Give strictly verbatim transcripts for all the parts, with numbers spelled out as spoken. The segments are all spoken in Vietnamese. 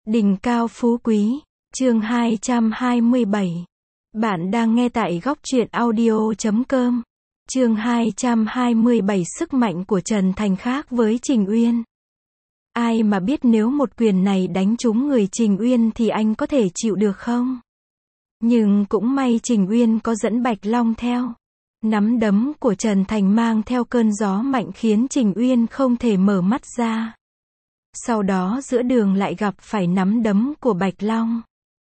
Đỉnh cao phú quý, chương hai trăm hai mươi bảy. Bạn đang nghe tại góc truyện audio chấm com. Chương hai trăm hai mươi bảy sức mạnh của Trần Thành khác với Trình Uyên. Ai mà biết nếu một quyền này đánh trúng người Trình Uyên thì anh có thể chịu được không? Nhưng cũng may Trình Uyên có dẫn Bạch Long theo. Nắm đấm của Trần Thành mang theo cơn gió mạnh khiến Trình Uyên không thể mở mắt ra. Sau đó giữa đường lại gặp phải nắm đấm của Bạch Long.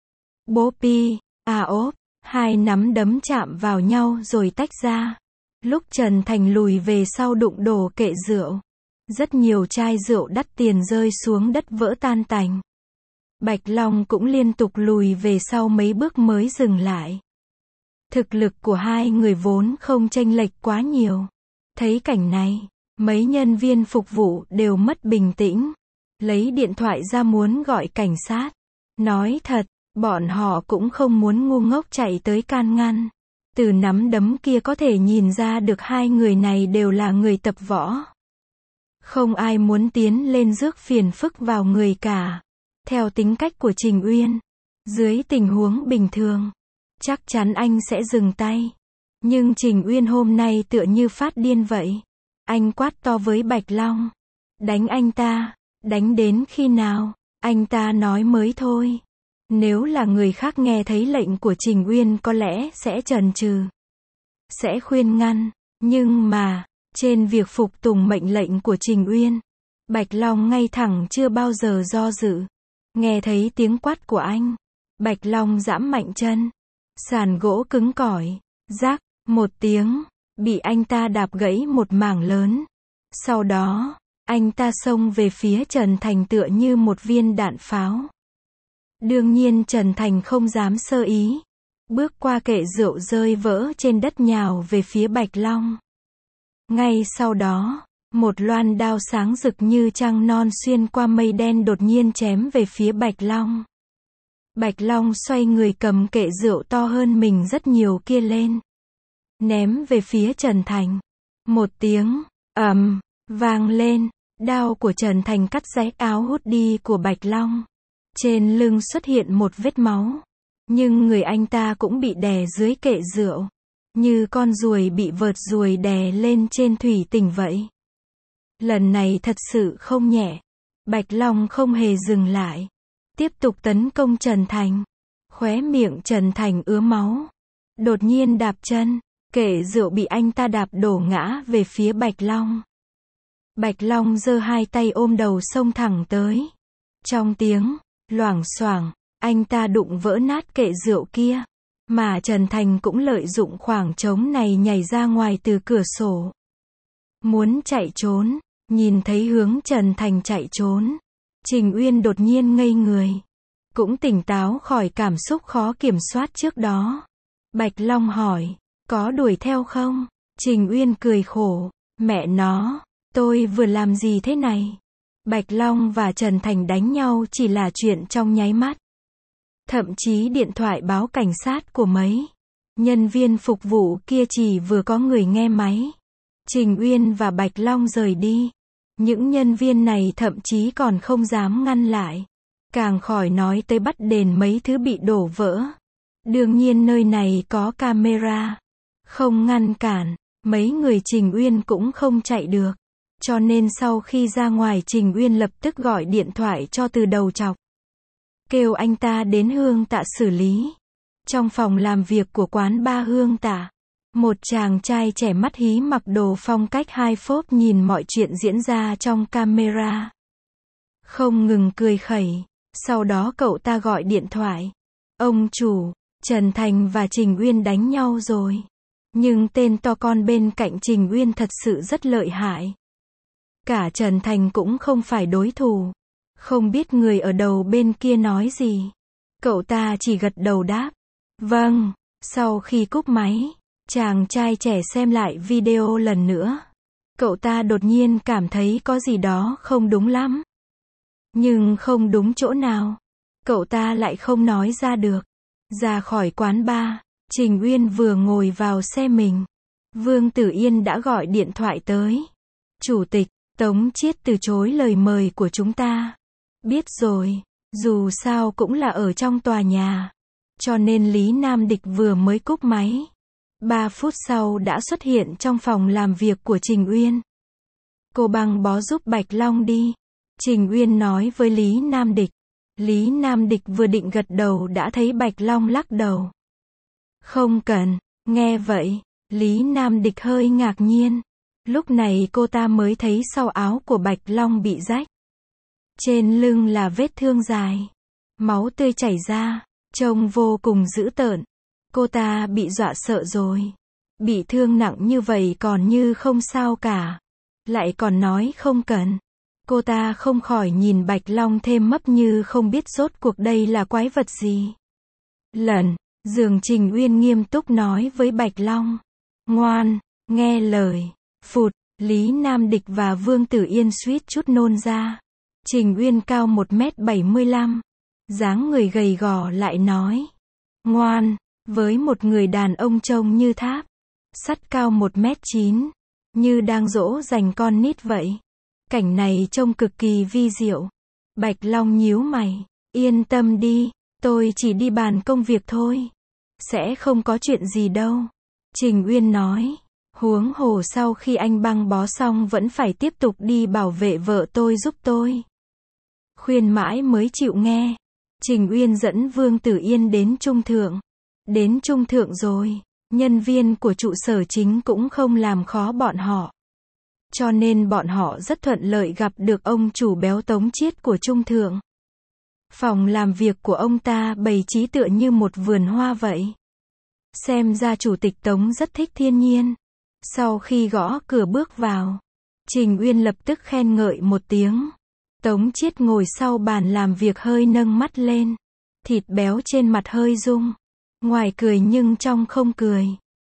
Bố pi, à ốp, hai nắm đấm chạm vào nhau rồi tách ra. Lúc Trần Thành lùi về sau đụng đổ kệ rượu. Rất nhiều chai rượu đắt tiền rơi xuống đất vỡ tan tành. Bạch Long cũng liên tục lùi về sau mấy bước mới dừng lại. Thực lực của hai người vốn không chênh lệch quá nhiều. Thấy cảnh này, mấy nhân viên phục vụ đều mất bình tĩnh. Lấy điện thoại ra muốn gọi cảnh sát. Nói thật, bọn họ cũng không muốn ngu ngốc chạy tới can ngăn. Từ nắm đấm kia có thể nhìn ra được hai người này đều là người tập võ. Không ai muốn tiến lên rước phiền phức vào người cả. Theo tính cách của Trình Uyên, dưới tình huống bình thường, chắc chắn anh sẽ dừng tay. Nhưng Trình Uyên hôm nay tựa như phát điên vậy. Anh quát to với Bạch Long. Đánh anh ta. Đánh đến khi nào? Anh ta nói mới thôi. Nếu là người khác nghe thấy lệnh của Trình Uyên có lẽ sẽ chần chừ. Sẽ khuyên ngăn. Nhưng mà, trên việc phục tùng mệnh lệnh của Trình Uyên, Bạch Long ngay thẳng chưa bao giờ do dự. Nghe thấy tiếng quát của anh, Bạch Long giẫm mạnh chân. Sàn gỗ cứng cỏi, rác, một tiếng, bị anh ta đạp gãy một mảng lớn. Sau đó, anh ta xông về phía Trần Thành tựa như một viên đạn pháo. Đương nhiên Trần Thành không dám sơ ý. Bước qua kệ rượu rơi vỡ trên đất nhào về phía Bạch Long. Ngay sau đó, một loan đao sáng rực như trăng non xuyên qua mây đen đột nhiên chém về phía Bạch Long. Bạch Long xoay người cầm kệ rượu to hơn mình rất nhiều kia lên. Ném về phía Trần Thành. Một tiếng, ầm, vang lên. Đao của Trần Thành cắt rách áo hoodie của Bạch Long. Trên lưng xuất hiện một vết máu. Nhưng người anh ta cũng bị đè dưới kệ rượu. Như con ruồi bị vợt ruồi đè lên trên thủy tinh vậy. Lần này thật sự không nhẹ. Bạch Long không hề dừng lại. Tiếp tục tấn công Trần Thành. Khóe miệng Trần Thành ứa máu. Đột nhiên đạp chân. Kệ rượu bị anh ta đạp đổ ngã về phía Bạch Long. Bạch Long giơ hai tay ôm đầu xông thẳng tới. Trong tiếng loảng xoảng, anh ta đụng vỡ nát kệ rượu kia. Mà Trần Thành cũng lợi dụng khoảng trống này nhảy ra ngoài từ cửa sổ. Muốn chạy trốn, nhìn thấy hướng Trần Thành chạy trốn. Trình Uyên đột nhiên ngây người. Cũng tỉnh táo khỏi cảm xúc khó kiểm soát trước đó. Bạch Long hỏi, có đuổi theo không? Trình Uyên cười khổ, mẹ nó. Tôi vừa làm gì thế này? Bạch Long và Trần Thành đánh nhau chỉ là chuyện trong nháy mắt. Thậm chí điện thoại báo cảnh sát của mấy nhân viên phục vụ kia chỉ vừa có người nghe máy. Trình Uyên và Bạch Long rời đi. Những nhân viên này thậm chí còn không dám ngăn lại. Càng khỏi nói tới bắt đền mấy thứ bị đổ vỡ. Đương nhiên nơi này có camera. Không ngăn cản, mấy người Trình Uyên cũng không chạy được. Cho nên sau khi ra ngoài Trình Uyên lập tức gọi điện thoại cho Từ Đầu Chọc. Kêu anh ta đến Hương Tạ xử lý. Trong phòng làm việc của quán ba Hương Tạ, một chàng trai trẻ mắt hí mặc đồ phong cách hai phốp nhìn mọi chuyện diễn ra trong camera. Không ngừng cười khẩy. Sau đó cậu ta gọi điện thoại. Ông chủ, Trần Thành và Trình Uyên đánh nhau rồi. Nhưng tên to con bên cạnh Trình Uyên thật sự rất lợi hại. Cả Trần Thành cũng không phải đối thủ. Không biết người ở đầu bên kia nói gì. Cậu ta chỉ gật đầu đáp. Vâng. Sau khi cúp máy, chàng trai trẻ xem lại video lần nữa. Cậu ta đột nhiên cảm thấy có gì đó không đúng lắm. Nhưng không đúng chỗ nào. Cậu ta lại không nói ra được. Ra khỏi quán bar, Trình Uyên vừa ngồi vào xe mình. Vương Tử Yên đã gọi điện thoại tới. Chủ tịch, Tống Chiết từ chối lời mời của chúng ta. Biết rồi, Dù sao cũng là ở trong tòa nhà. Cho nên Lý Nam Địch vừa mới cúp máy. Ba phút sau đã xuất hiện trong phòng làm việc của Trình Uyên. Cô băng bó giúp Bạch Long đi. Trình Uyên nói với Lý Nam Địch. Lý Nam Địch vừa định gật đầu đã thấy Bạch Long lắc đầu. Không cần. Nghe vậy, Lý Nam Địch hơi ngạc nhiên. Lúc này cô ta mới thấy sau áo của Bạch Long bị rách. Trên lưng là vết thương dài. Máu tươi chảy ra, trông vô cùng dữ tợn. Cô ta bị dọa sợ rồi. Bị thương nặng như vậy còn như không sao cả. Lại còn nói không cần. Cô ta không khỏi nhìn Bạch Long thêm mấp như không biết rốt cuộc đây là quái vật gì. Lần, giường Trình Uyên nghiêm túc nói với Bạch Long. Ngoan, nghe lời. Phụt, Lý Nam Địch và Vương Tử Yên suýt chút nôn ra. Trình Uyên cao một mét bảy mươi lăm. Dáng người gầy gò lại nói. Ngoan, với một người đàn ông trông như tháp. Sắt cao một mét chín. Như đang dỗ dành con nít vậy. Cảnh này trông cực kỳ vi diệu. Bạch Long nhíu mày. Yên tâm đi, tôi chỉ đi bàn công việc thôi. Sẽ không có chuyện gì đâu. Trình Uyên nói. Huống hồ sau khi anh băng bó xong vẫn phải tiếp tục đi bảo vệ vợ tôi giúp tôi. Khuyên mãi mới chịu nghe. Trình Uyên dẫn Vương Tử Yên đến Trung Thượng. Đến Trung Thượng rồi, nhân viên của trụ sở chính cũng không làm khó bọn họ. Cho nên bọn họ rất thuận lợi gặp được ông chủ béo Tống Chiết của Trung Thượng. Phòng làm việc của ông ta bày trí tựa như một vườn hoa vậy. Xem ra chủ tịch Tống rất thích thiên nhiên. Sau khi gõ cửa bước vào, Trình Uyên lập tức khen ngợi một tiếng. Tống Chiết ngồi sau bàn làm việc hơi nâng mắt lên. Thịt béo trên mặt hơi rung. Ngoài cười nhưng trong không cười.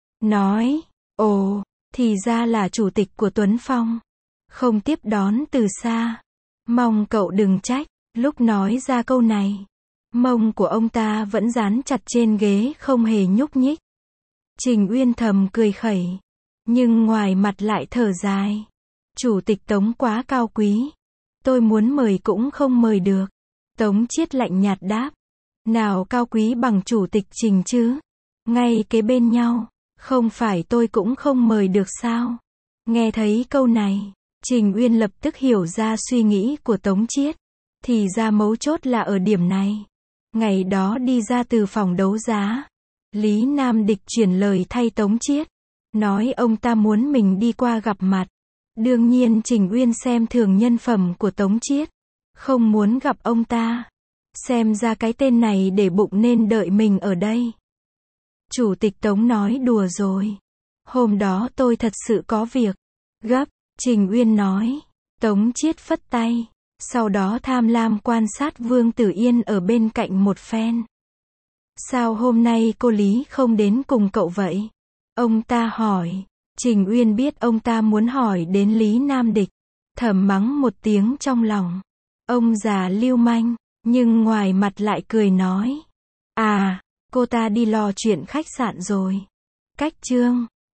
Nói, ồ, thì ra là chủ tịch của Tuấn Phong. Không tiếp đón từ xa. Mong cậu đừng trách. Lúc nói ra câu này, mông của ông ta vẫn dán chặt trên ghế không hề nhúc nhích. Trình Uyên thầm cười khẩy. Nhưng ngoài mặt lại thở dài. Chủ tịch Tống quá cao quý. Tôi muốn mời cũng không mời được. Tống Chiết lạnh nhạt đáp. Nào cao quý bằng chủ tịch Trình chứ. Ngay kế bên nhau. Không phải tôi cũng không mời được sao. Nghe thấy câu này, Trình Uyên lập tức hiểu ra suy nghĩ của Tống Chiết. Thì ra mấu chốt là ở điểm này. Ngày đó đi ra từ phòng đấu giá, Lý Nam Địch chuyển lời thay Tống Chiết. Nói ông ta muốn mình đi qua gặp mặt. Đương nhiên Trình Uyên xem thường nhân phẩm của Tống Chiết. Không muốn gặp ông ta. Xem ra cái tên này để bụng nên đợi mình ở đây. Chủ tịch Tống nói đùa rồi. Hôm đó tôi thật sự có việc gấp, Trình Uyên nói. Tống Chiết phất tay. Sau đó tham lam quan sát Vương Tử Yên ở bên cạnh một phen. Sao hôm nay cô Lý không đến cùng cậu vậy? Ông ta hỏi. Trình Uyên biết ông ta muốn hỏi đến Lý Nam Địch. Thầm mắng một tiếng trong lòng. Ông già lưu manh. Nhưng ngoài mặt lại cười nói. À, cô ta đi lo chuyện khách sạn rồi. Cách chương